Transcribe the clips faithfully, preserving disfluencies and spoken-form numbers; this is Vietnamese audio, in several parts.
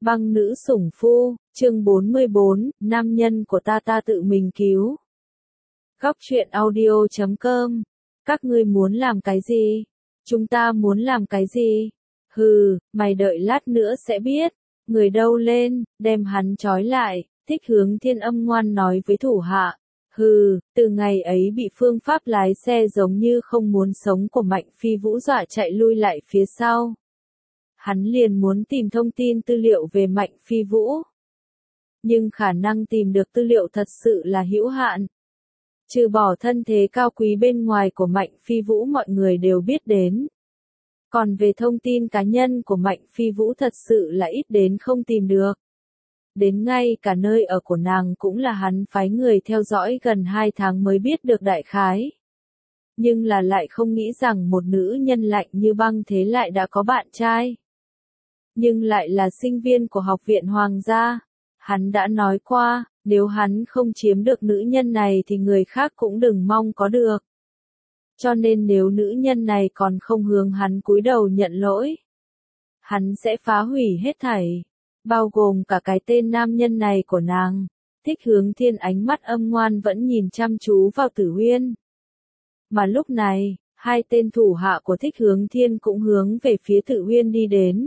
Băng nữ sủng phu, chương bốn mươi bốn, nam nhân của ta ta tự mình cứu. Góc truyện audio chấm com. Các ngươi muốn làm cái gì? Chúng ta muốn làm cái gì? Hừ, mày đợi lát nữa sẽ biết. Người đâu lên, đem hắn trói lại, Thích Hướng Thiên âm ngoan nói với thủ hạ. Hừ, từ ngày ấy bị phương pháp lái xe giống như không muốn sống của Mạnh Phi Vũ dọa chạy lui lại phía sau. Hắn liền muốn tìm thông tin tư liệu về Mạnh Phi Vũ. Nhưng khả năng tìm được tư liệu thật sự là hữu hạn. Trừ bỏ thân thế cao quý bên ngoài của Mạnh Phi Vũ mọi người đều biết đến. Còn về thông tin cá nhân của Mạnh Phi Vũ thật sự là ít đến không tìm được. Đến ngay cả nơi ở của nàng cũng là hắn phái người theo dõi gần hai tháng mới biết được đại khái. Nhưng là lại không nghĩ rằng một nữ nhân lạnh như băng thế lại đã có bạn trai. Nhưng lại là sinh viên của học viện Hoàng gia. Hắn đã nói qua, nếu hắn không chiếm được nữ nhân này thì người khác cũng đừng mong có được. Cho nên nếu nữ nhân này còn không hướng hắn cúi đầu nhận lỗi, hắn sẽ phá hủy hết thảy, bao gồm cả cái tên nam nhân này của nàng. Thích Hướng Thiên ánh mắt âm ngoan vẫn nhìn chăm chú vào Tử Uyên. Mà lúc này, hai tên thủ hạ của Thích Hướng Thiên cũng hướng về phía Tử Uyên đi đến.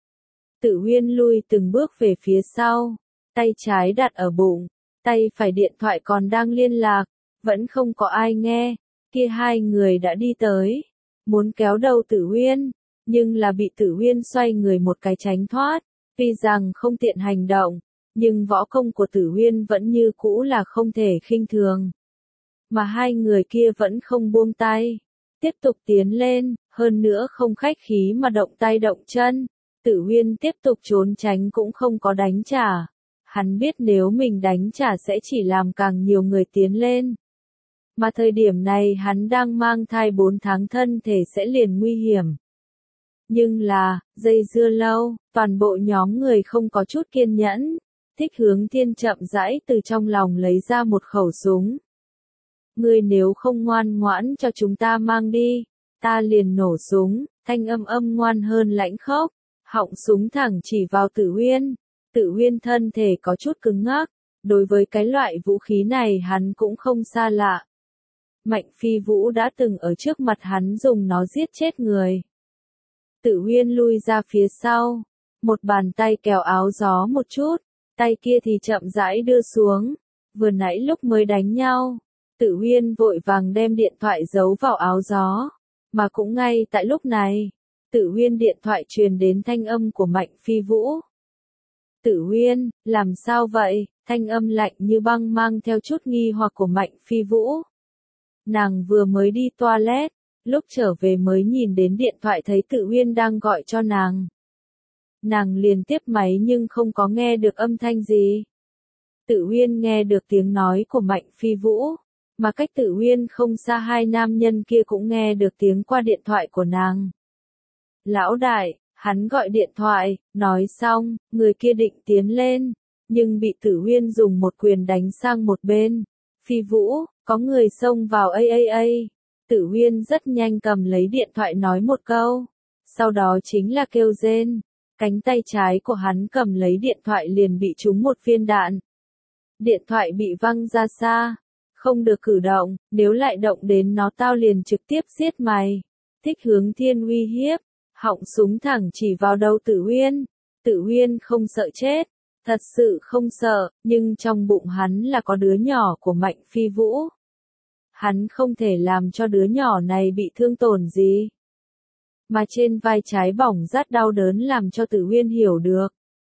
Tử Uyên lui từng bước về phía sau, tay trái đặt ở bụng, tay phải điện thoại còn đang liên lạc, vẫn không có ai nghe. Kia hai người đã đi tới, muốn kéo đầu Tử Uyên, nhưng là bị Tử Uyên xoay người một cái tránh thoát. Tuy rằng không tiện hành động, nhưng võ công của Tử Uyên vẫn như cũ là không thể khinh thường. Mà hai người kia vẫn không buông tay, tiếp tục tiến lên, hơn nữa không khách khí mà động tay động chân. Tử Uyên tiếp tục trốn tránh cũng không có đánh trả. Hắn biết nếu mình đánh trả sẽ chỉ làm càng nhiều người tiến lên. Mà thời điểm này hắn đang mang thai bốn tháng thân thể sẽ liền nguy hiểm. Nhưng là, dây dưa lâu, toàn bộ nhóm người không có chút kiên nhẫn. Thích Hướng Thiên chậm rãi từ trong lòng lấy ra một khẩu súng. Ngươi nếu không ngoan ngoãn cho chúng ta mang đi, ta liền nổ súng. Thanh âm âm ngoan hơn lãnh khốc, họng súng thẳng chỉ vào Tử Uyên. Tử Uyên thân thể có chút cứng ngắc, đối với cái loại vũ khí này hắn cũng không xa lạ. Mạnh Phi Vũ đã từng ở trước mặt hắn dùng nó giết chết người. Tử Uyên lui ra phía sau, một bàn tay kéo áo gió một chút, tay kia thì chậm rãi đưa xuống. Vừa nãy lúc mới đánh nhau, Tử Uyên vội vàng đem điện thoại giấu vào áo gió, mà cũng ngay tại lúc này, Tử Uyên điện thoại truyền đến thanh âm của Mạnh Phi Vũ. Tử Uyên, làm sao vậy? Thanh âm lạnh như băng mang theo chút nghi hoặc của Mạnh Phi Vũ. Nàng vừa mới đi toilet, lúc trở về mới nhìn đến điện thoại thấy Tử Uyên đang gọi cho nàng. Nàng liền tiếp máy nhưng không có nghe được âm thanh gì. Tử Uyên nghe được tiếng nói của Mạnh Phi Vũ, mà cách Tử Uyên không xa hai nam nhân kia cũng nghe được tiếng qua điện thoại của nàng. Lão đại, hắn gọi điện thoại, nói xong, người kia định tiến lên, nhưng bị Tử Uyên dùng một quyền đánh sang một bên. Phi Vũ, có người xông vào a a a. Tử Uyên rất nhanh cầm lấy điện thoại nói một câu, sau đó chính là kêu rên. Cánh tay trái của hắn cầm lấy điện thoại liền bị trúng một viên đạn. Điện thoại bị văng ra xa, không được cử động, nếu lại động đến nó tao liền trực tiếp giết mày. Thích Hướng Thiên uy hiếp, họng súng thẳng chỉ vào đầu Tử Uyên. Tử Uyên không sợ chết, thật sự không sợ, nhưng trong bụng hắn là có đứa nhỏ của Mạnh Phi Vũ. Hắn không thể làm cho đứa nhỏ này bị thương tổn gì. Mà trên vai trái bỏng rát đau đớn làm cho Tử Uyên hiểu được.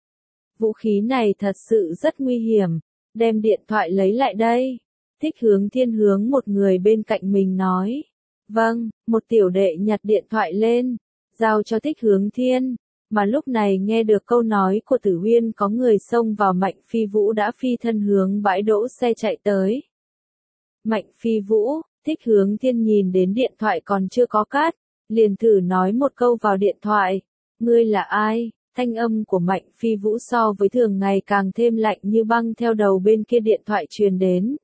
Vũ khí này thật sự rất nguy hiểm, đem điện thoại lấy lại đây. Thích Hướng Thiên hướng một người bên cạnh mình nói. Vâng, một tiểu đệ nhặt điện thoại lên, giao cho Thích Hướng Thiên. Mà lúc này nghe được câu nói của Tử Uyên có người xông vào Mạnh Phi Vũ đã phi thân hướng bãi đỗ xe chạy tới. Mạnh Phi Vũ, Thích Hướng Thiên nhìn đến điện thoại còn chưa có cắt, liền thử nói một câu vào điện thoại. Ngươi là ai? Thanh âm của Mạnh Phi Vũ so với thường ngày càng thêm lạnh như băng theo đầu bên kia điện thoại truyền đến.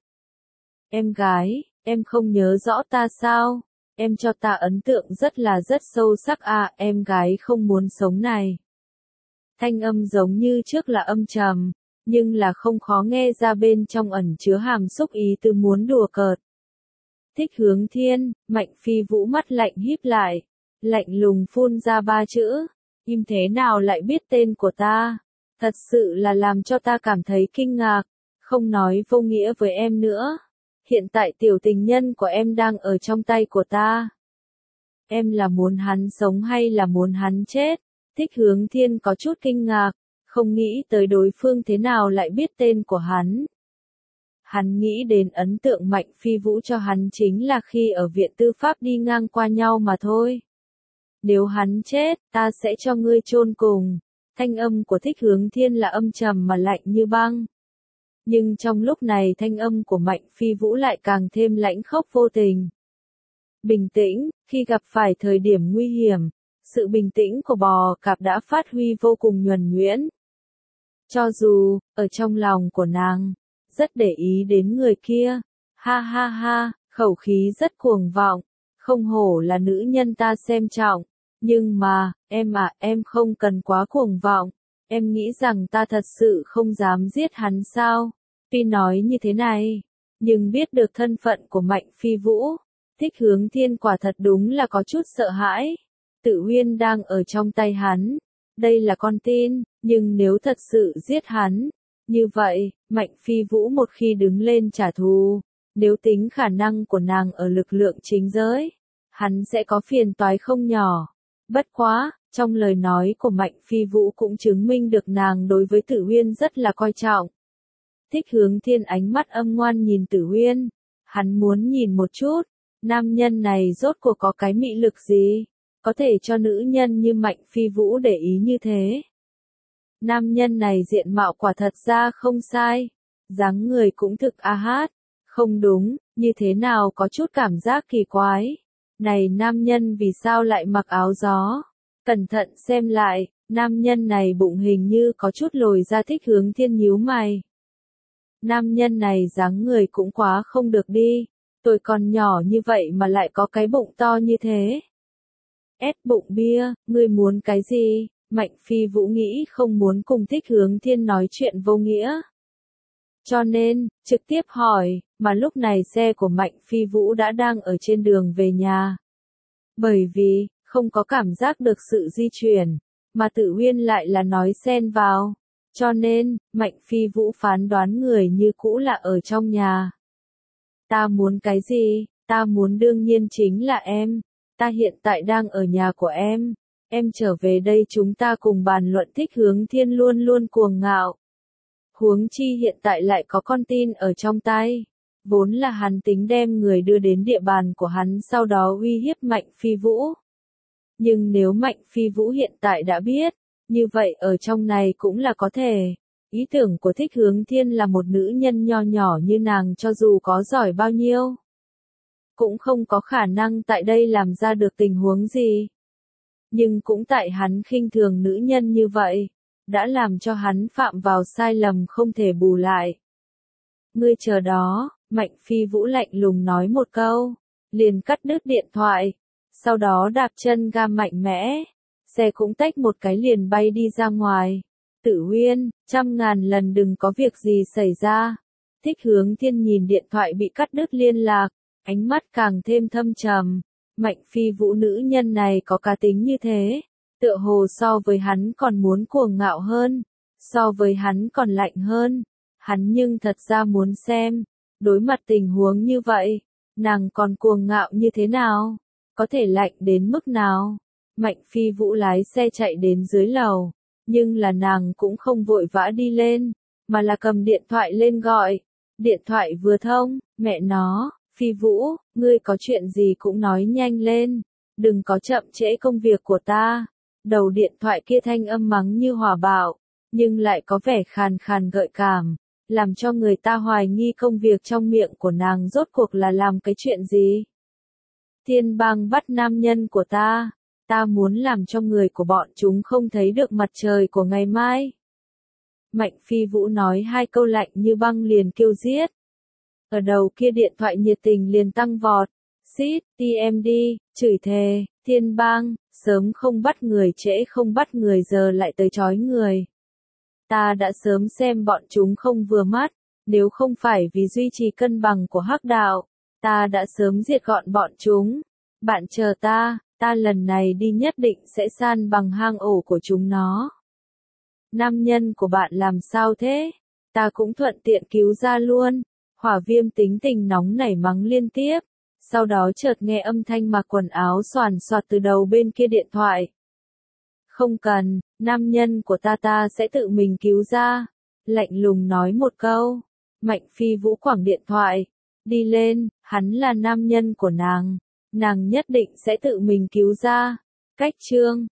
Em gái, em không nhớ rõ ta sao? Em cho ta ấn tượng rất là rất sâu sắc à, em gái không muốn sống này. Thanh âm giống như trước là âm trầm, nhưng là không khó nghe ra bên trong ẩn chứa hàm xúc ý tứ muốn đùa cợt. Thích Hướng Thiên, Mạnh Phi Vũ mắt lạnh híp lại, lạnh lùng phun ra ba chữ, im thế nào lại biết tên của ta, thật sự là làm cho ta cảm thấy kinh ngạc, không nói vô nghĩa với em nữa. Hiện tại tiểu tình nhân của em đang ở trong tay của ta. Em là muốn hắn sống hay là muốn hắn chết? Thích Hướng Thiên có chút kinh ngạc, không nghĩ tới đối phương thế nào lại biết tên của hắn. Hắn nghĩ đến ấn tượng Mạnh Phi Vũ cho hắn chính là khi ở viện tư pháp đi ngang qua nhau mà thôi. Nếu hắn chết, ta sẽ cho ngươi chôn cùng. Thanh âm của Thích Hướng Thiên là âm trầm mà lạnh như băng. Nhưng trong lúc này thanh âm của Mạnh Phi Vũ lại càng thêm lãnh khốc vô tình. Bình tĩnh, khi gặp phải thời điểm nguy hiểm, sự bình tĩnh của bò cạp đã phát huy vô cùng nhuần nhuyễn. Cho dù, ở trong lòng của nàng, rất để ý đến người kia, ha ha ha, khẩu khí rất cuồng vọng, không hổ là nữ nhân ta xem trọng, nhưng mà, em à, em không cần quá cuồng vọng, em nghĩ rằng ta thật sự không dám giết hắn sao, tuy nói như thế này, nhưng biết được thân phận của Mạnh Phi Vũ, Thích Hướng Thiên quả thật đúng là có chút sợ hãi, Tử Uyên đang ở trong tay hắn, đây là con tin, nhưng nếu thật sự giết hắn, như vậy, Mạnh Phi Vũ một khi đứng lên trả thù, nếu tính khả năng của nàng ở lực lượng chính giới, hắn sẽ có phiền toái không nhỏ. Bất quá, trong lời nói của Mạnh Phi Vũ cũng chứng minh được nàng đối với Tử Uyên rất là coi trọng. Thích Hướng Thiên ánh mắt âm ngoan nhìn Tử Uyên, hắn muốn nhìn một chút, nam nhân này rốt cuộc có cái mị lực gì, có thể cho nữ nhân như Mạnh Phi Vũ để ý như thế. Nam nhân này diện mạo quả thật ra không sai, dáng người cũng thực a hát, không đúng, như thế nào có chút cảm giác kỳ quái. Này nam nhân vì sao lại mặc áo gió? Cẩn thận xem lại, nam nhân này bụng hình như có chút lồi ra. Thích Hướng Thiên nhíu mày. Nam nhân này dáng người cũng quá không được đi, tôi còn nhỏ như vậy mà lại có cái bụng to như thế. Ép bụng bia, ngươi muốn cái gì? Mạnh Phi Vũ nghĩ không muốn cùng Thích Hướng Thiên nói chuyện vô nghĩa. Cho nên, trực tiếp hỏi, mà lúc này xe của Mạnh Phi Vũ đã đang ở trên đường về nhà. Bởi vì, không có cảm giác được sự di chuyển, mà Tử Uyên lại là nói xen vào. Cho nên, Mạnh Phi Vũ phán đoán người như cũ là ở trong nhà. Ta muốn cái gì? Ta muốn đương nhiên chính là em. Ta hiện tại đang ở nhà của em. Em trở về đây chúng ta cùng bàn luận. Thích Hướng Thiên luôn luôn cuồng ngạo. Huống chi hiện tại lại có con tin ở trong tay. Vốn là hắn tính đem người đưa đến địa bàn của hắn sau đó uy hiếp Mạnh Phi Vũ. Nhưng nếu Mạnh Phi Vũ hiện tại đã biết, như vậy ở trong này cũng là có thể. Ý tưởng của Thích Hướng Thiên là một nữ nhân nho nhỏ như nàng cho dù có giỏi bao nhiêu, cũng không có khả năng tại đây làm ra được tình huống gì. Nhưng cũng tại hắn khinh thường nữ nhân như vậy, đã làm cho hắn phạm vào sai lầm không thể bù lại. Ngươi chờ đó, Mạnh Phi Vũ lạnh lùng nói một câu, liền cắt đứt điện thoại, sau đó đạp chân ga mạnh mẽ, xe cũng tách một cái liền bay đi ra ngoài. Tử Uyên, trăm ngàn lần đừng có việc gì xảy ra. Thích Hướng Thiên nhìn điện thoại bị cắt đứt liên lạc, ánh mắt càng thêm thâm trầm. Mạnh Phi Vũ nữ nhân này có cá tính như thế, tựa hồ so với hắn còn muốn cuồng ngạo hơn, so với hắn còn lạnh hơn. Hắn nhưng thật ra muốn xem, đối mặt tình huống như vậy, nàng còn cuồng ngạo như thế nào, có thể lạnh đến mức nào. Mạnh Phi Vũ lái xe chạy đến dưới lầu, nhưng là nàng cũng không vội vã đi lên, mà là cầm điện thoại lên gọi. Điện thoại vừa thông, mẹ nó, Phi Vũ, ngươi có chuyện gì cũng nói nhanh lên, đừng có chậm trễ công việc của ta. Đầu điện thoại kia thanh âm mắng như hỏa bạo, nhưng lại có vẻ khàn khàn gợi cảm, làm cho người ta hoài nghi công việc trong miệng của nàng rốt cuộc là làm cái chuyện gì. Thiên bang bắt nam nhân của ta, ta muốn làm cho người của bọn chúng không thấy được mặt trời của ngày mai. Mạnh Phi Vũ nói hai câu lạnh như băng liền kêu giết. Ở đầu kia điện thoại nhiệt tình liền tăng vọt, xít, tê em đê, chửi thề, Thiên bang, sớm không bắt người trễ không bắt người giờ lại tới trói người. Ta đã sớm xem bọn chúng không vừa mắt, nếu không phải vì duy trì cân bằng của hắc đạo, ta đã sớm diệt gọn bọn chúng. Bạn chờ ta, ta lần này đi nhất định sẽ san bằng hang ổ của chúng nó. Nam nhân của bạn làm sao thế? Ta cũng thuận tiện cứu ra luôn. Hỏa viêm tính tình nóng nảy mắng liên tiếp. Sau đó chợt nghe âm thanh mặc quần áo xoàn xoạt từ đầu bên kia điện thoại. Không cần, nam nhân của ta ta sẽ tự mình cứu ra. Lạnh lùng nói một câu. Mạnh Phi Vũ quẳng điện thoại. Đi lên, hắn là nam nhân của nàng. Nàng nhất định sẽ tự mình cứu ra. Cách chương